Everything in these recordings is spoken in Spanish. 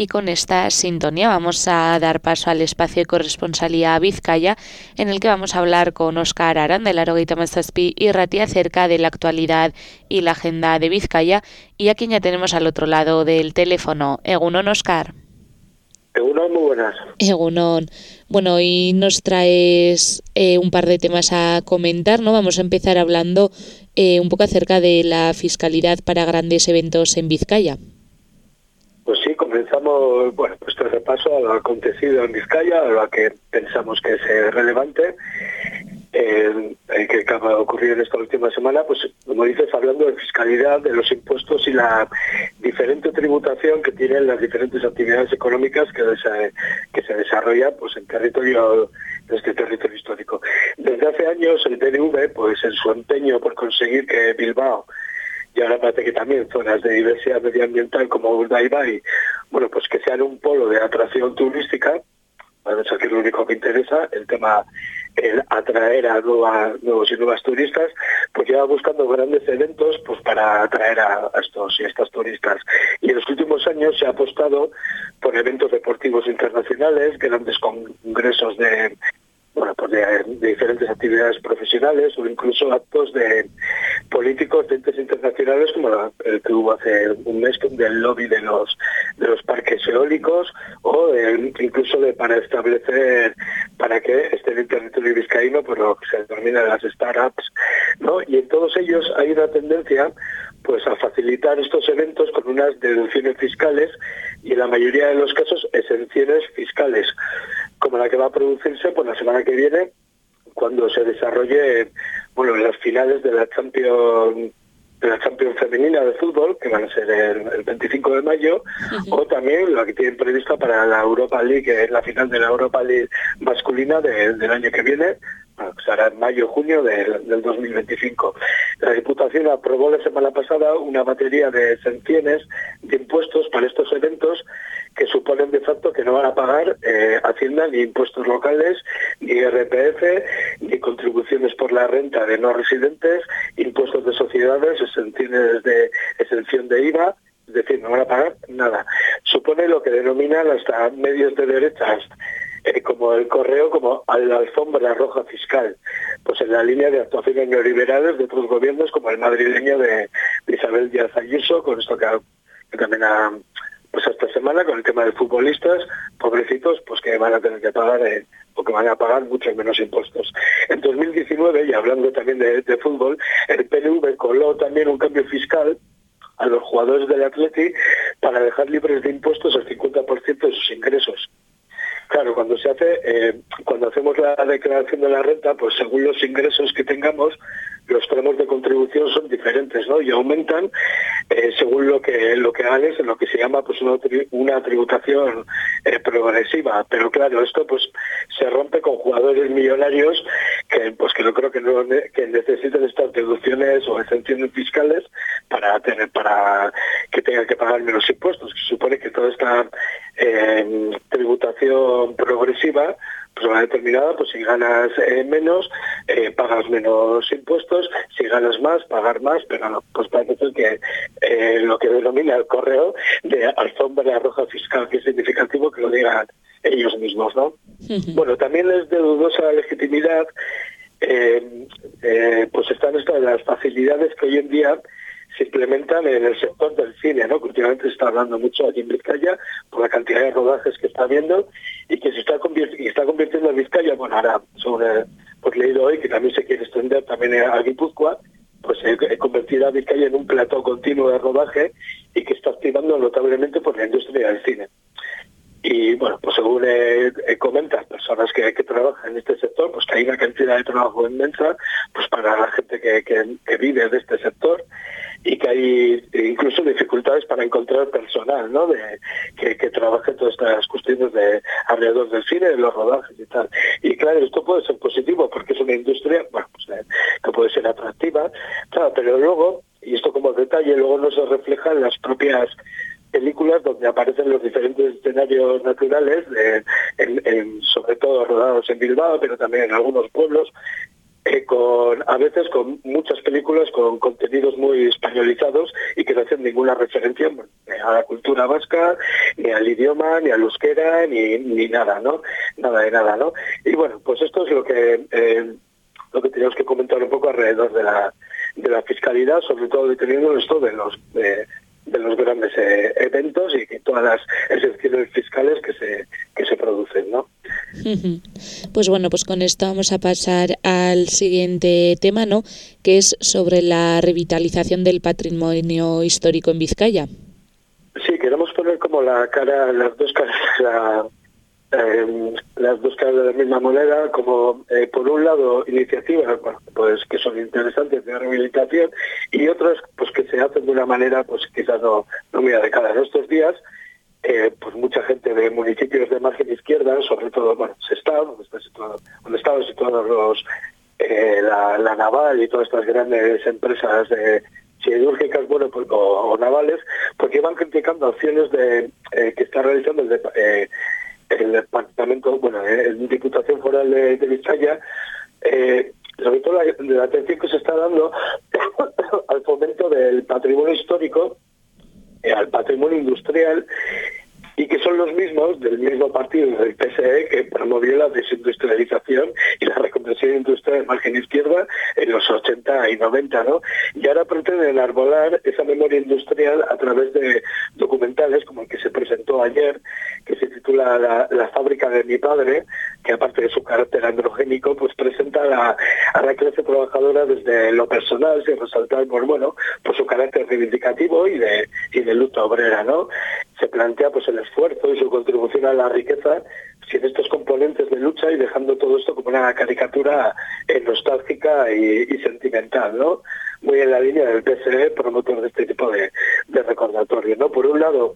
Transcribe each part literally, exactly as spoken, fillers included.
y con esta sintonía vamos a dar paso al espacio de corresponsalía Vizcaya, en el que vamos a hablar con Óscar Arán de Laurogeita Hamazazpi y Ratia acerca de la actualidad y la agenda de Vizcaya, y a quien ya tenemos al otro lado del teléfono. Egunon, Óscar. Egunon, muy buenas. Egunon. Bueno, hoy nos traes eh, un par de temas a comentar, ¿no? Vamos a empezar hablando eh, un poco acerca de la fiscalidad para grandes eventos en Vizcaya. Pues sí, comenzamos, bueno, pues este repaso a lo acontecido en Vizcaya, a lo que pensamos que es eh, relevante, eh, eh, que acaba de ocurrir en esta última semana, pues como dices, hablando de fiscalidad, de los impuestos y la diferente tributación que tienen las diferentes actividades económicas que, desa- que se desarrollan pues en territorio, en este territorio histórico. Desde hace años el P N V, pues en su empeño por conseguir que Bilbao, y ahora parece que también zonas de diversidad medioambiental como Urdaibai, bueno, pues que sean un polo de atracción turística, bueno, eso que es lo único que interesa, el tema, el atraer a nueva, nuevos y nuevas turistas, pues lleva buscando grandes eventos pues para atraer a, a estos y estas turistas. Y en los últimos años se ha apostado por eventos deportivos internacionales, grandes congresos de bueno, pues de, de diferentes actividades profesionales o incluso actos de políticos de entes internacionales como la, el que hubo hace un mes del lobby de los de los parques eólicos o de, incluso de para establecer para que esté en el territorio vizcaíno pues lo que se denomina las startups, ¿no? Y en todos ellos hay una tendencia pues a facilitar estos eventos con unas deducciones fiscales y en la mayoría de los casos exenciones fiscales, como la que va a producirse por la semana que viene cuando se desarrolle bueno las finales de la Champions de la Champions femenina de fútbol, que van a ser el, el veinticinco de mayo, uh-huh. O también la que tienen prevista para la Europa League, que es la final de la Europa League masculina de, del año que viene, bueno, que será en mayo junio del, del dos mil veinticinco. La Diputación aprobó la semana pasada una batería de exenciones de impuestos para estos eventos que suponen de facto que no van a pagar eh, Hacienda ni impuestos locales, ni R P F, ni contribuciones por la renta de no residentes, impuestos de sociedades, exenciones de exención de I V A, es decir, no van a pagar nada. Supone lo que denominan hasta medios de derechas, eh, como el Correo, como a la alfombra roja fiscal, pues en la línea de actuaciones neoliberales de otros gobiernos, como el madrileño de, de Isabel Díaz Ayuso, con esto que, que también ha... pues esta semana con el tema de futbolistas, pobrecitos, pues que van a tener que pagar, eh, o que van a pagar muchos menos impuestos. En dos mil diecinueve, y hablando también de, de fútbol, el P N V coló también un cambio fiscal a los jugadores del Atleti para dejar libres de impuestos el cincuenta por ciento de sus ingresos. Claro, cuando se hace, eh, cuando hacemos la declaración de la renta, pues según los ingresos que tengamos, los tramos de contribución son diferentes, ¿no? Y aumentan eh, según lo que lo que ganes, en lo que se llama pues una, una tributación eh, progresiva. Pero claro, esto pues se rompe con jugadores millonarios que pues que no creo que no que necesiten estas deducciones o exenciones fiscales para tener para que tengan que pagar menos impuestos. Se supone que toda esta eh, tributación progresiva pues va determinada, pues si ganas eh, menos, eh, pagas menos impuestos, si ganas más, pagar más, pero no, pues parece ser que eh, lo que denomina el Correo de alfombra roja fiscal, que es significativo que lo digan ellos mismos, ¿no? Uh-huh. Bueno, también es de dudosa legitimidad, eh, eh, pues están estas las facilidades que hoy en día se implementan en el sector del cine, ¿no? Que últimamente se está hablando mucho aquí en Vizcaya por la cantidad de rodajes que está habiendo y que se está, convirt- y está convirtiendo en Vizcaya, bueno, ahora sobre, pues leído hoy que también se quiere extender también a Guipúzcoa, pues eh, convertir a Vizcaya en un plató continuo de rodaje y que está activando notablemente por la industria del cine. Y bueno, pues según eh, eh, comentan personas que, que trabajan en este sector, pues que hay una cantidad de trabajo inmensa pues para la gente que, que, que vive de este sector y que hay incluso dificultades para encontrar personal, ¿no? De, que, que trabaje todas estas cuestiones de alrededor del cine, de los rodajes y tal. Y claro, esto puede ser positivo porque es una industria, bueno, pues, eh, que puede ser atractiva, claro, pero luego, y esto como detalle, luego no se refleja en las propias películas donde aparecen los diferentes escenarios naturales, de, en, en, sobre todo rodados en Bilbao, pero también en algunos pueblos, eh, con a veces con muchas películas con contenidos muy españolizados y que no hacen ninguna referencia a la cultura vasca, ni al idioma, ni al euskera, ni, ni nada, ¿no? Nada de nada, ¿no? Y bueno, pues esto es lo que eh, lo que tenemos que comentar un poco alrededor de la de la fiscalidad, sobre todo deteniendo esto de los de, de los grandes eh, eventos y que todas las excepciones fiscales que se que se producen, ¿no? Pues bueno, pues con esto vamos a pasar al siguiente tema, ¿no? Que es sobre la revitalización del patrimonio histórico en Vizcaya. Sí, queremos poner como la cara, las dos caras, la, eh, las dos caras de la misma moneda, como eh, por un lado iniciativas, bueno, pues que son interesantes de rehabilitación y otras pues que se hacen de una manera pues quizás no, no muy adecuada. En estos días Eh, pues mucha gente de municipios de margen izquierda, sobre todo, bueno, Sestao, donde, está situado, donde estaban situados los, eh, la, la naval y todas estas grandes empresas eh, siderúrgicas, bueno, pues, o, o navales, porque van criticando acciones de eh, que está realizando el, de, eh, el departamento, bueno, eh, la Diputación Foral de, de Vizcaya, eh, sobre todo la, la atención que se está dando al fomento del patrimonio histórico, al patrimonio industrial, y que son los mismos del mismo partido del P S E que promovió la desindustrialización y la reconversión industrial de margen izquierda en los ochenta y noventa, ¿no? Y ahora pretenden enarbolar esa memoria industrial a través de documentales como el que se presentó ayer, que se titula La, la fábrica de mi padre, que aparte de su carácter androgénico, pues presenta a la, a la clase trabajadora desde lo personal, sin resaltar, pues bueno, pues su carácter reivindicativo y de, y de lucha obrera, ¿no? Se plantea pues el esfuerzo y su contribución a la riqueza sin estos componentes de lucha y dejando todo esto como una caricatura eh, nostálgica y, y sentimental, ¿no? Muy en la línea del P S E, promotor de este tipo de, de recordatorio, ¿no? Por un lado,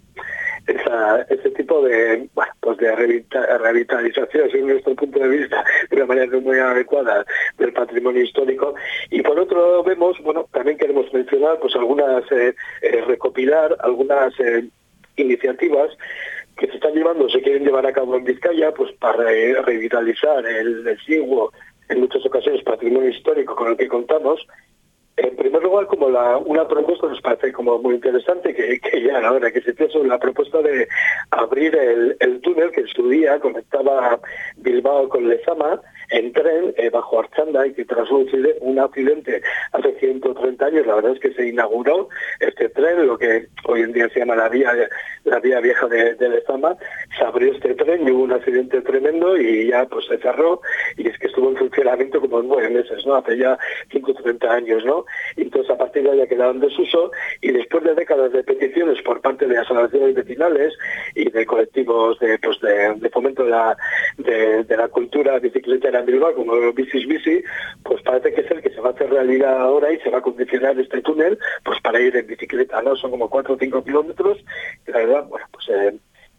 esa, ese tipo de, bueno, pues de revitalización, según nuestro punto de vista, de una manera no muy adecuada del patrimonio histórico, y por otro lado vemos, bueno, también queremos mencionar pues algunas, eh, eh, recopilar algunas eh, iniciativas que se están llevando, se quieren llevar a cabo en Vizcaya, pues para re revitalizar el exiguo, en muchas ocasiones, patrimonio histórico con el que contamos. En primer lugar, como la, una propuesta nos parece como muy interesante, que, que ya ahora que se tiene sobre la propuesta de abrir el, el túnel que en su día conectaba Bilbao con Lezama en tren eh, bajo Archanda, y que tras un, un accidente hace ciento treinta años, la verdad es que se inauguró este tren, lo que hoy en día se llama la vía la vía vieja de, de Lezama. Se abrió este tren y hubo un accidente tremendo y ya pues se cerró, y es que estuvo en funcionamiento como nueve meses, ¿no? Hace ya ciento treinta años, ¿no? Y entonces a partir de ahí ha quedado en desuso, y después de décadas de peticiones por parte de asociaciones vecinales y de colectivos de, pues de, de fomento de la, de, de la cultura bicicletera en Bilbao, como Bicis Bici, pues parece que es el que se va a hacer realidad ahora, y se va a condicionar este túnel pues para ir en bicicleta, ¿no? Son como cuatro o cinco kilómetros, y la verdad, bueno, pues eh,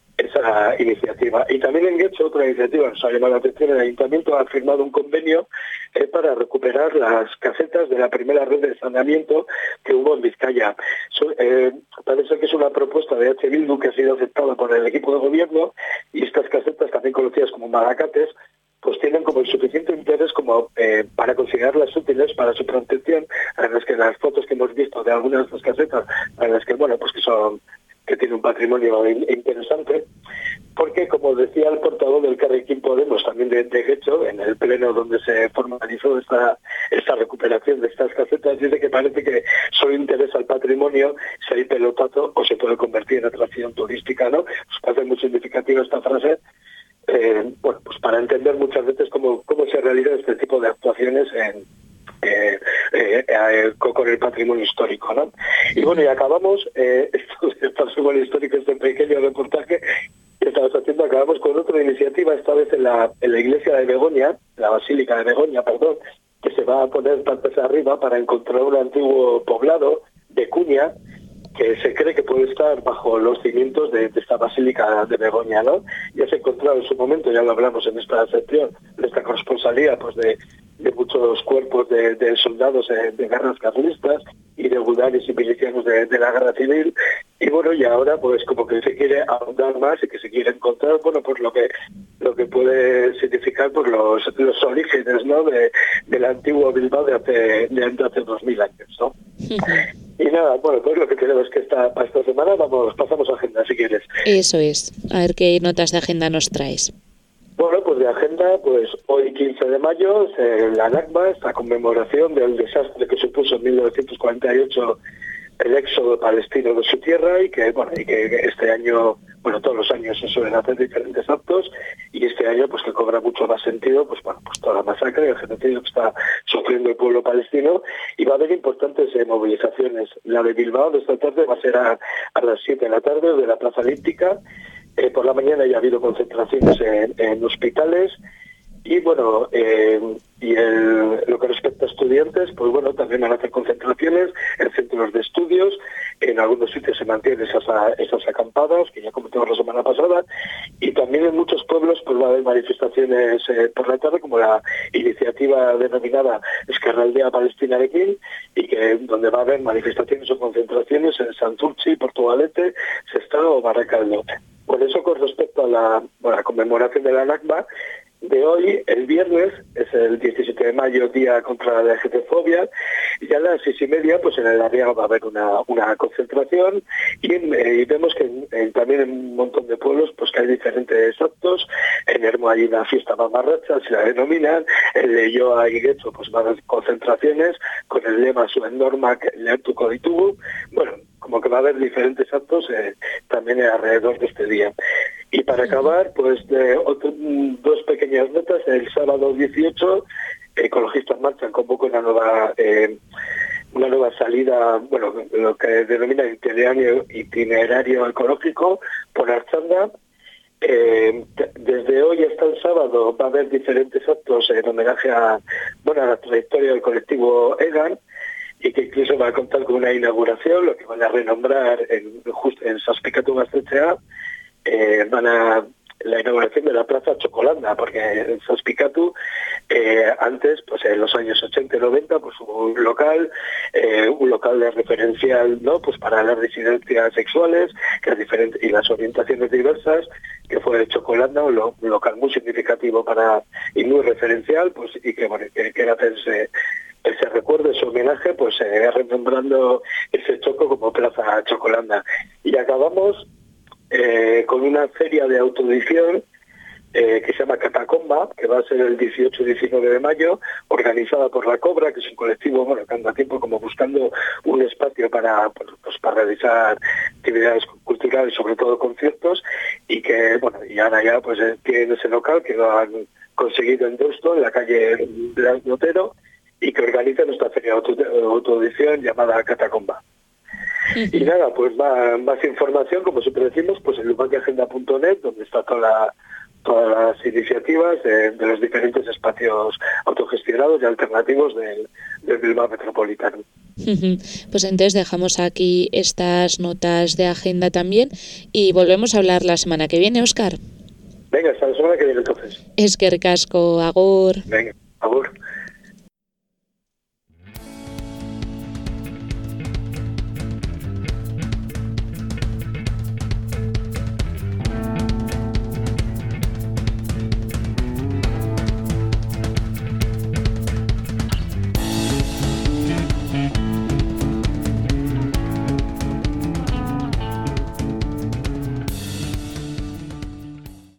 esa iniciativa. Y también en Guecho, otra iniciativa nos ha llamado la atención: el Ayuntamiento ha firmado un convenio eh, para recuperar las casetas de la primera red de saneamiento que hubo en Vizcaya. So, eh, parece que es una propuesta de H. Bildu que ha sido aceptada por el equipo de gobierno, y estas casetas, también conocidas como malacates, pues tienen como el suficiente interés como eh, para considerarlas útiles para su protección, en las que las fotos que hemos visto de algunas de estas casetas, en las que, bueno, pues que son que tiene un patrimonio interesante, porque, como decía el portavoz del Carrequín Podemos, también de, de Guecho, en el pleno donde se formalizó esta, esta recuperación de estas casetas, dice que parece que solo interesa al patrimonio si hay pelotazo o se puede convertir en atracción turística, ¿no? Pues parece muy significativa esta frase, eh, bueno, pues para entender muchas veces cómo, cómo se realiza este tipo de actuaciones en Eh, eh, eh, con el patrimonio histórico, ¿no? Y bueno, y acabamos eh, esto del patrimonio histórico, este pequeño reportaje que estamos haciendo, acabamos con otra iniciativa, esta vez en la, en la iglesia de Begoña, la basílica de Begoña, perdón, que se va a poner patas arriba para encontrar un antiguo poblado de Cuña, que se cree que puede estar bajo los cimientos de, de esta basílica de Begoña, ¿no? Ya se encontraba en su momento, ya lo hablamos en esta sección, de esta corresponsalía, pues de, de muchos cuerpos de, de soldados de, de guerras carlistas y de gudaris y milicianos de, de la guerra civil, y bueno, y ahora pues como que se quiere ahondar más y que se quiere encontrar, bueno, pues lo que lo que puede significar pues los, los orígenes, ¿no? De, del antiguo Bilbao de hace, de hace dos mil años, ¿no? Y nada, bueno, pues lo que tenemos que esta, para esta semana, vamos, pasamos a agenda si quieres. Eso es, a ver qué notas de agenda nos traes. Bueno, pues de agenda, pues hoy quince de mayo, eh, la Nakba, esta conmemoración del desastre que supuso en mil novecientos cuarenta y ocho el éxodo palestino de su tierra y que, bueno, y que este año, bueno, todos los años se suelen hacer diferentes actos y este año, pues que cobra mucho más sentido, pues bueno, pues toda la masacre y el genocidio que está sufriendo el pueblo palestino y va a haber importantes eh, movilizaciones. La de Bilbao de esta tarde va a ser a, a las siete de la tarde de la Plaza Elíptica. Eh, por la mañana ya ha habido concentraciones en, en hospitales y bueno, eh, y el, lo que respecta a estudiantes, pues bueno, también van a hacer concentraciones en centros de estudios, en algunos sitios se mantienen esas, esas acampadas, que ya comentamos la semana pasada, y también en muchos pueblos pues va a haber manifestaciones eh, por la tarde, como la iniciativa denominada Esquerraldea Palestina de Quín, y que donde va a haber manifestaciones o concentraciones en Santurchi, Portugalete, Sestao o Baracaldo. Por eso, con respecto a la, bueno, la conmemoración de la Nakba, de hoy, el viernes, es el diecisiete de mayo, día contra la L G B T fobia, y a las seis y media, pues en el área va a haber una, una concentración, y, eh, y vemos que en, en, también en un montón de pueblos, pues que hay diferentes actos. En Hermo hay una fiesta mamarracha, se la denominan, en Leioa y Guecho, pues van a haber concentraciones, con el lema Suen Normak, Lertuko Ditugu. Bueno, como que va a haber diferentes actos eh, también alrededor de este día. Y para acabar, pues de otro, dos pequeñas notas. El sábado dieciocho, Ecologistas Marchan convoca una nueva eh, una nueva salida, bueno, lo que denomina itinerario, itinerario ecológico por Archanda. Eh, desde hoy hasta el sábado va a haber diferentes actos en homenaje a, bueno, a la trayectoria del colectivo EGAN, y que incluso va a contar con una inauguración, lo que van a renombrar en, justo en Zazpikatu Gaztetxea. Eh, van a la inauguración de la Plaza Chocolanda, porque en Zazpikatu eh, antes, pues en los años ochenta y noventa, pues hubo un local, eh, un local de referencial, ¿no? Pues para las disidencias sexuales, que es diferente, y las orientaciones diversas, que fue Chocolanda, un, lo, un local muy significativo para y muy referencial, pues y que bueno, que quiere hacerse ese recuerdo, ese homenaje, pues eh, renombrando ese choco como Plaza Chocolanda. Y acabamos Eh, con una feria de autoedición eh, que se llama Catacomba, que va a ser el dieciocho y diecinueve de mayo, organizada por La Cobra, que es un colectivo, bueno, que anda tiempo como buscando un espacio para, pues, para realizar actividades culturales, sobre todo conciertos, y que, bueno, y ahora ya pues tienen ese local que lo han conseguido en Deusto, en la calle Blas Notero, y que organizan esta feria de auto, autoedición llamada Catacomba. Y nada, pues más, más información, como siempre decimos, pues en lumaquiagenda punto net, donde está toda la, todas las iniciativas de, de los diferentes espacios autogestionados y alternativos del, del Bilbao Metropolitano. Pues entonces dejamos aquí estas notas de agenda también y volvemos a hablar la semana que viene, Óscar. Venga, hasta la semana que viene entonces. Eskerrik asko, agur. Venga.